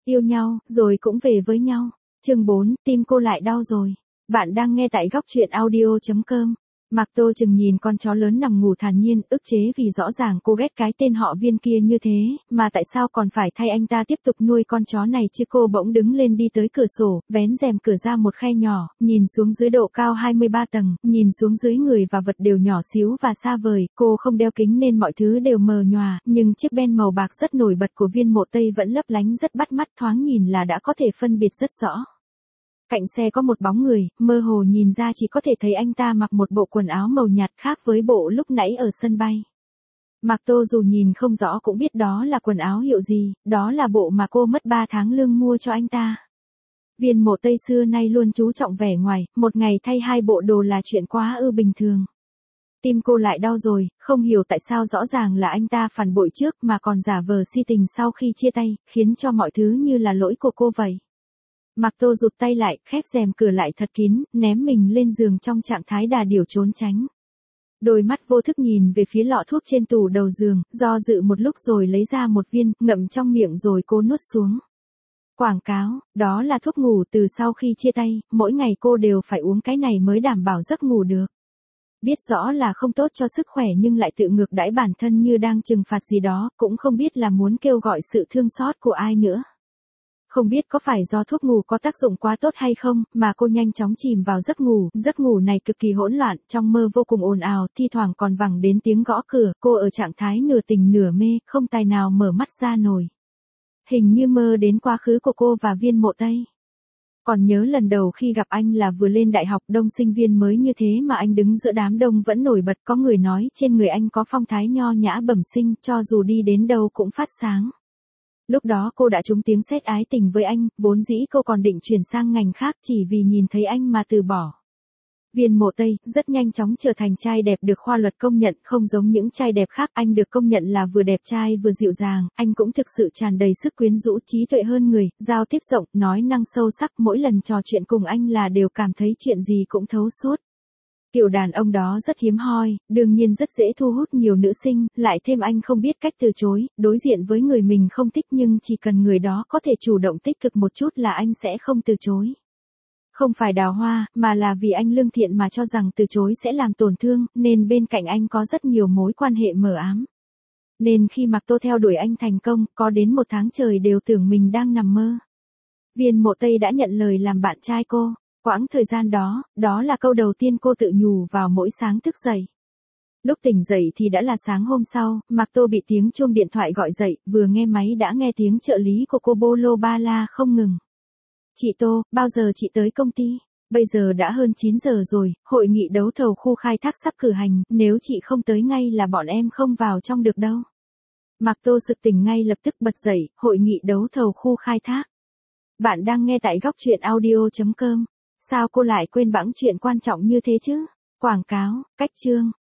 Yêu nhau, rồi cũng về với nhau. Chương 4, tim cô lại đau rồi. Bạn đang nghe tại góc truyện audio.com. Mạc Tô chừng nhìn con chó lớn nằm ngủ thản nhiên, ức chế vì rõ ràng cô ghét cái tên họ Viên kia như thế, mà tại sao còn phải thay anh ta tiếp tục nuôi con chó này chứ. Cô bỗng đứng lên đi tới cửa sổ, vén rèm cửa ra một khe nhỏ, nhìn xuống dưới độ cao 23 tầng, nhìn xuống dưới người và vật đều nhỏ xíu và xa vời. Cô không đeo kính nên mọi thứ đều mờ nhòa, nhưng chiếc ben màu bạc rất nổi bật của Viên Mộ Tây vẫn lấp lánh rất bắt mắt, thoáng nhìn là đã có thể phân biệt rất rõ. Cạnh xe có một bóng người, mơ hồ nhìn ra chỉ có thể thấy anh ta mặc một bộ quần áo màu nhạt khác với bộ lúc nãy ở sân bay. Mạc Tô dù nhìn không rõ cũng biết đó là quần áo hiệu gì, đó là bộ mà cô mất 3 tháng lương mua cho anh ta. Viên Mộ Tây xưa nay luôn chú trọng vẻ ngoài, một ngày thay 2 bộ đồ là chuyện quá bình thường. Tim cô lại đau rồi, không hiểu tại sao rõ ràng là anh ta phản bội trước mà còn giả vờ si tình sau khi chia tay, khiến cho mọi thứ như là lỗi của cô vậy. Mạc Tô rụt tay lại, khép rèm cửa lại thật kín, ném mình lên giường trong trạng thái đà điểu trốn tránh. Đôi mắt vô thức nhìn về phía lọ thuốc trên tủ đầu giường, do dự một lúc rồi lấy ra một viên, ngậm trong miệng rồi cô nuốt xuống. Quảng cáo, đó là thuốc ngủ từ sau khi chia tay, mỗi ngày cô đều phải uống cái này mới đảm bảo giấc ngủ được. Biết rõ là không tốt cho sức khỏe nhưng lại tự ngược đãi bản thân như đang trừng phạt gì đó, cũng không biết là muốn kêu gọi sự thương xót của ai nữa. Không biết có phải do thuốc ngủ có tác dụng quá tốt hay không, mà cô nhanh chóng chìm vào giấc ngủ này cực kỳ hỗn loạn, trong mơ vô cùng ồn ào, thi thoảng còn vẳng đến tiếng gõ cửa, cô ở trạng thái nửa tỉnh nửa mê, không tài nào mở mắt ra nổi. Hình như mơ đến quá khứ của cô và Viên Mộ Tây. Còn nhớ lần đầu khi gặp anh là vừa lên đại học, đông sinh viên mới như thế mà anh đứng giữa đám đông vẫn nổi bật, có người nói trên người anh có phong thái nho nhã bẩm sinh, cho dù đi đến đâu cũng phát sáng. Lúc đó cô đã trúng tiếng sét ái tình với anh, vốn dĩ cô còn định chuyển sang ngành khác chỉ vì nhìn thấy anh mà từ bỏ. Viên Mộ Tây rất nhanh chóng trở thành trai đẹp được khoa luật công nhận, không giống những trai đẹp khác, anh được công nhận là vừa đẹp trai vừa dịu dàng, anh cũng thực sự tràn đầy sức quyến rũ, trí tuệ hơn người, giao tiếp rộng, nói năng sâu sắc, mỗi lần trò chuyện cùng anh là đều cảm thấy chuyện gì cũng thấu suốt. Kiểu đàn ông đó rất hiếm hoi, đương nhiên rất dễ thu hút nhiều nữ sinh, lại thêm anh không biết cách từ chối, đối diện với người mình không thích nhưng chỉ cần người đó có thể chủ động tích cực một chút là anh sẽ không từ chối. Không phải đào hoa, mà là vì anh lương thiện mà cho rằng từ chối sẽ làm tổn thương, nên bên cạnh anh có rất nhiều mối quan hệ mờ ám. Nên khi Mạc Tô theo đuổi anh thành công, có đến 1 tháng trời đều tưởng mình đang nằm mơ. Viên Mộ Tây đã nhận lời làm bạn trai cô. Quãng thời gian đó, đó là câu đầu tiên cô tự nhủ vào mỗi sáng thức dậy. Lúc tỉnh dậy thì đã là sáng hôm sau, Mạc Tô bị tiếng chuông điện thoại gọi dậy, vừa nghe máy đã nghe tiếng trợ lý của cô bô lô ba la không ngừng. Chị Tô, bao giờ chị tới công ty? Bây giờ đã hơn 9 giờ rồi, hội nghị đấu thầu khu khai thác sắp cử hành, nếu chị không tới ngay là bọn em không vào trong được đâu. Mạc Tô sực tỉnh ngay lập tức bật dậy, hội nghị đấu thầu khu khai thác. Bạn đang nghe tại góc truyện audio.com. Sao cô lại quên bẵng chuyện quan trọng như thế chứ? Quảng cáo, cách chương.